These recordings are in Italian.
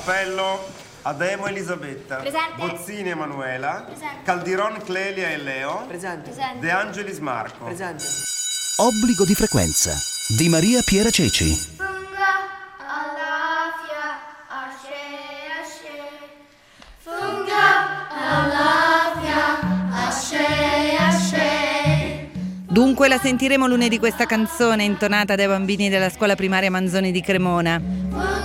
Appello Ademo Elisabetta. Presente. Bozzini Emanuela. Presente. Caldiron Clelia e Leo. Presente. De Angelis Marco. Presente. Obbligo di frequenza di Maria Piera Ceci. Dunque la sentiremo lunedì questa canzone intonata dai bambini della scuola primaria Manzoni di Cremona.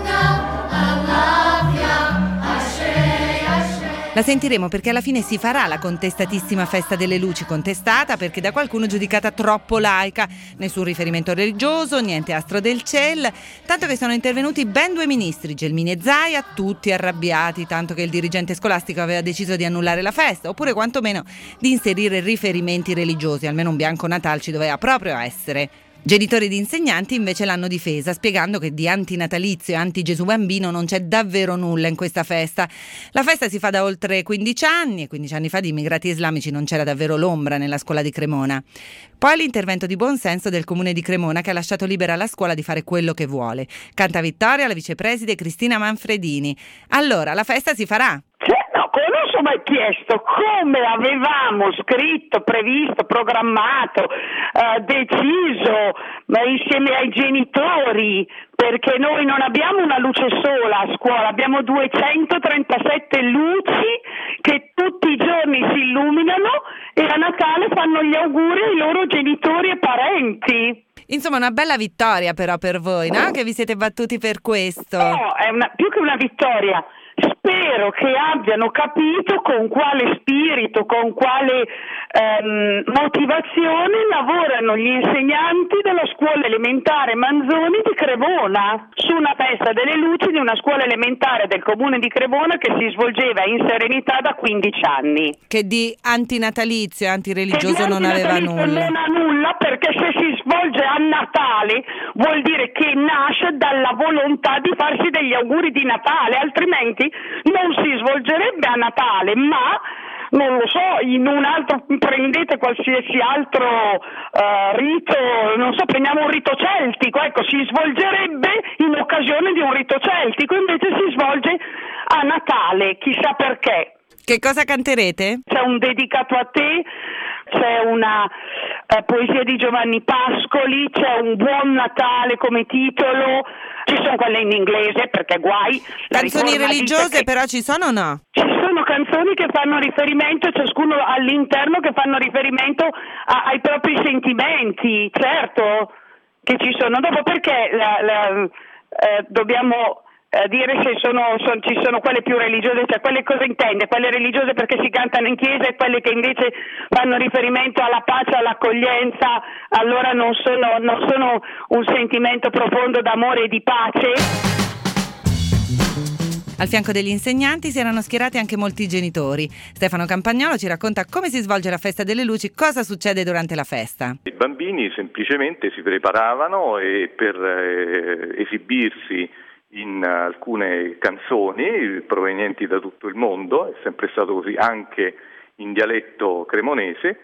La sentiremo perché alla fine si farà la contestatissima Festa delle Luci, contestata perché da qualcuno giudicata troppo laica, nessun riferimento religioso, niente astro del ciel, tanto che sono intervenuti ben 2 ministri, Gelmini e Zaia, tutti arrabbiati, tanto che il dirigente scolastico aveva deciso di annullare la festa, oppure quantomeno di inserire riferimenti religiosi, almeno un bianco Natal ci doveva proprio essere. Genitori di insegnanti invece l'hanno difesa, spiegando che di antinatalizio e anti-Gesù bambino non c'è davvero nulla in questa festa. La festa si fa da oltre 15 anni e 15 anni fa di immigrati islamici non c'era davvero l'ombra nella scuola di Cremona. Poi l'intervento di buonsenso del comune di Cremona che ha lasciato libera la scuola di fare quello che vuole. Canta vittoria la vicepreside Cristina Manfredini. Allora, la festa si farà? Non so mai chiesto come avevamo scritto, previsto, programmato, deciso insieme ai genitori, perché noi non abbiamo una luce sola a scuola, abbiamo 237 luci che tutti i giorni si illuminano e a Natale fanno gli auguri ai loro genitori e parenti. Insomma, una bella vittoria però per voi, no? Che vi siete battuti per questo. No, è più che una vittoria. Spero che abbiano capito con quale spirito, con quale motivazione lavorano gli insegnanti della scuola elementare Manzoni di Cremona su una festa delle luci di una scuola elementare del comune di Cremona che si svolgeva in serenità da 15 anni. Che di antinatalizio e antireligioso non aveva nulla. Non ha nulla, perché se si svolge a Natale vuol dire che nasce dalla volontà di farsi degli auguri di Natale, altrimenti non si svolgerebbe a Natale, ma non lo so, in un altro, prendete qualsiasi altro rito, non so, prendiamo un rito celtico, ecco, si svolgerebbe in occasione di un rito celtico, invece si svolge a Natale, chissà perché. Che cosa canterete? C'è un dedicato a te, c'è una poesia di Giovanni Pascoli, c'è un Buon Natale come titolo, ci sono quelle in inglese perché guai. Canzoni religiose però ci sono o no? Ci sono canzoni che fanno riferimento, ciascuno all'interno, che fanno riferimento ai propri sentimenti, certo che ci sono. Dopo perché dobbiamo dire se ci sono quelle più religiose, cioè quelle cosa intende, quelle religiose perché si cantano in chiesa e quelle che invece fanno riferimento alla pace, all'accoglienza, allora non sono un sentimento profondo d'amore e di pace. Al fianco degli insegnanti si erano schierati anche molti genitori. Stefano Campagnolo ci racconta come si svolge la festa delle luci, cosa succede durante la festa. I bambini semplicemente si preparavano per esibirsi in alcune canzoni provenienti da tutto il mondo, è sempre stato così anche in dialetto cremonese,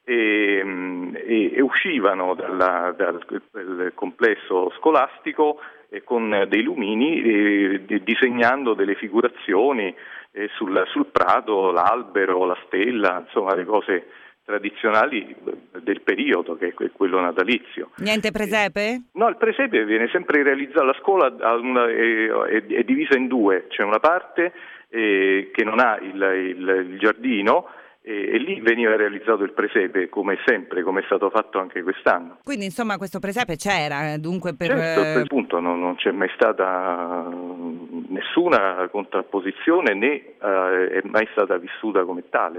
e uscivano dal complesso scolastico con dei lumini, disegnando delle figurazioni sul prato, l'albero, la stella, insomma le cose tradizionali del periodo, che è quello natalizio. Niente presepe? No, il presepe viene sempre realizzato, la scuola è divisa in 2, c'è una parte che non ha il giardino, e lì veniva realizzato il presepe, come sempre, come è stato fatto anche quest'anno. Quindi insomma questo presepe c'era, dunque per... Certo, a quel punto non c'è mai stata nessuna contrapposizione, né è mai stata vissuta come tale.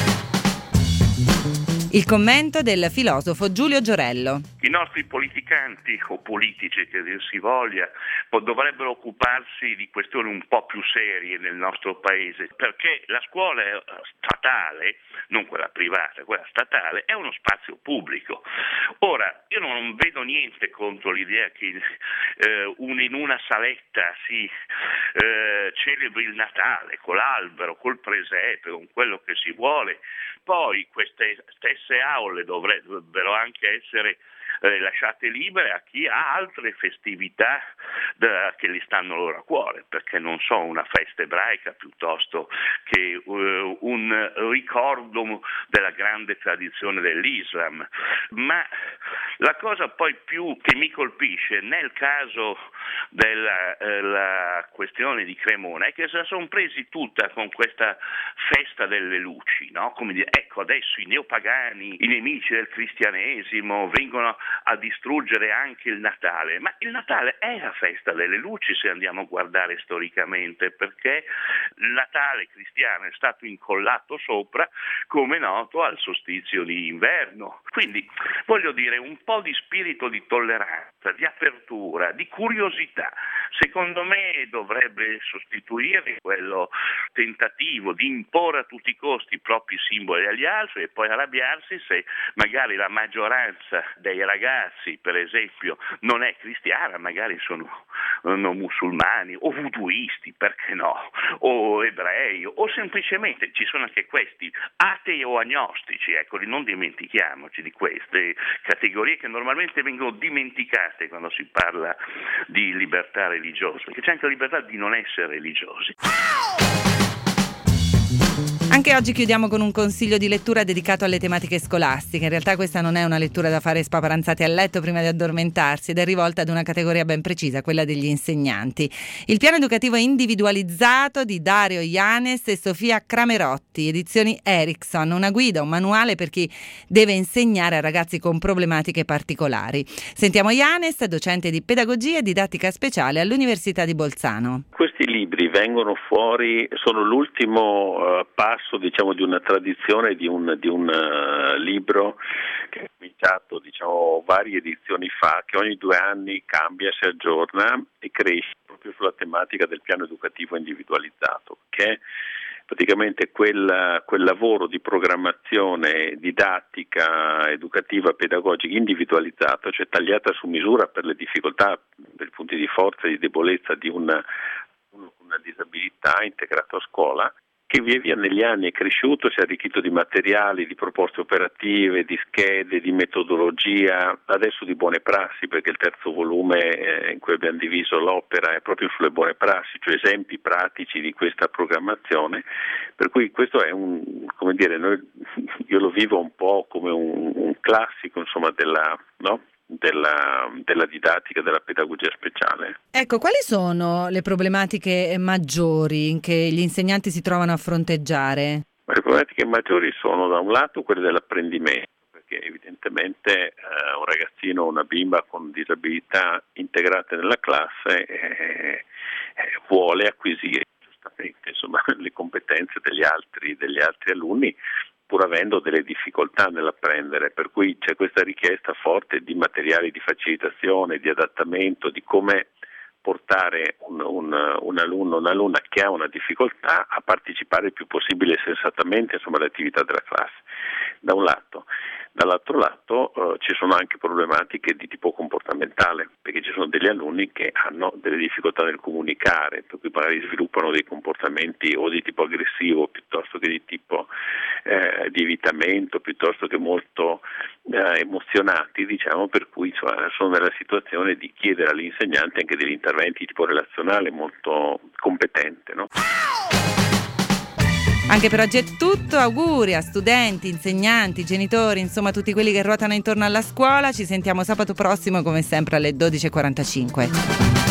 Il commento del filosofo Giulio Giorello. I nostri politicanti o politici, che dir si voglia, dovrebbero occuparsi di questioni un po' più serie nel nostro paese, perché la scuola statale, non quella privata, quella statale, è uno spazio pubblico. Ora, io non vedo niente contro l'idea che in una saletta si celebri il Natale con l'albero, col presepe, con quello che si vuole. Poi queste stesse aule dovrebbero anche essere lasciate libere a chi ha altre festività che gli stanno loro a cuore, perché non so, una festa ebraica piuttosto che un ricordo della grande tradizione dell'Islam. Ma la cosa poi più che mi colpisce nel caso della questione di Cremona è che se la sono presi tutta con questa festa delle luci, no? Come dire, ecco, adesso i neopagani, i nemici del cristianesimo vengono a distruggere anche il Natale, ma il Natale è la festa delle luci se andiamo a guardare storicamente, perché il Natale cristiano è stato incollato sopra, come noto, al solstizio di inverno. Quindi voglio dire, un po' di spirito di tolleranza, di apertura, di curiosità, secondo me dovrebbe sostituire quello tentativo di imporre a tutti i costi i propri simboli agli altri e poi arrabbiarsi se magari la maggioranza dei ragazzi, per esempio, non è cristiana, magari sono musulmani o voodooisti, perché no, o ebrei, o semplicemente ci sono anche questi atei o agnostici, ecco, non dimentichiamoci di queste categorie che normalmente vengono dimenticate quando si parla di libertà religiosa, perché c'è anche la libertà di non essere religiosi. Anche oggi chiudiamo con un consiglio di lettura dedicato alle tematiche scolastiche. In realtà questa non è una lettura da fare spaparanzati a letto prima di addormentarsi ed è rivolta ad una categoria ben precisa, quella degli insegnanti. Il piano educativo individualizzato di Dario Yanes e Sofia Cramerotti, edizioni Erickson, una guida, un manuale per chi deve insegnare a ragazzi con problematiche particolari. Sentiamo Yanes, docente di pedagogia e didattica speciale all'Università di Bolzano. Questi libri vengono fuori, sono l'ultimo passo, diciamo, di una tradizione di un libro che è cominciato, diciamo, varie edizioni fa, che ogni 2 anni cambia, si aggiorna e cresce proprio sulla tematica del piano educativo individualizzato, che è praticamente quel lavoro di programmazione didattica, educativa, pedagogica individualizzato, cioè tagliata su misura per le difficoltà, per i punti di forza e di debolezza di una disabilità integrato a scuola, che via via negli anni è cresciuto, si è arricchito di materiali, di proposte operative, di schede, di metodologia, adesso di buone prassi, perché il terzo volume in cui abbiamo diviso l'opera è proprio sulle buone prassi, cioè esempi pratici di questa programmazione, per cui questo è io lo vivo un po' come un classico, insomma, della didattica, della pedagogia speciale. Ecco, quali sono le problematiche maggiori che gli insegnanti si trovano a fronteggiare? Le problematiche maggiori sono da un lato quelle dell'apprendimento, perché evidentemente un ragazzino o una bimba con disabilità integrate nella classe vuole acquisire giustamente, insomma, le competenze degli altri alunni, pur avendo delle difficoltà nell'apprendere, per cui c'è questa richiesta forte di materiali di facilitazione, di adattamento, di come portare un alunno, un'alunna che ha una difficoltà a partecipare il più possibile sensatamente, insomma, alle attività della classe, da un lato. Dall'altro lato ci sono anche problematiche di tipo comportamentale, perché ci sono degli alunni che hanno delle difficoltà nel comunicare, per cui magari sviluppano dei comportamenti o di tipo aggressivo piuttosto che di tipo di evitamento, piuttosto che molto emozionati, diciamo, per cui, insomma, sono nella situazione di chiedere all'insegnante anche degli interventi di tipo relazionale molto competente, no? Anche per oggi è tutto, auguri a studenti, insegnanti, genitori, insomma tutti quelli che ruotano intorno alla scuola. Ci sentiamo sabato prossimo come sempre alle 12:45.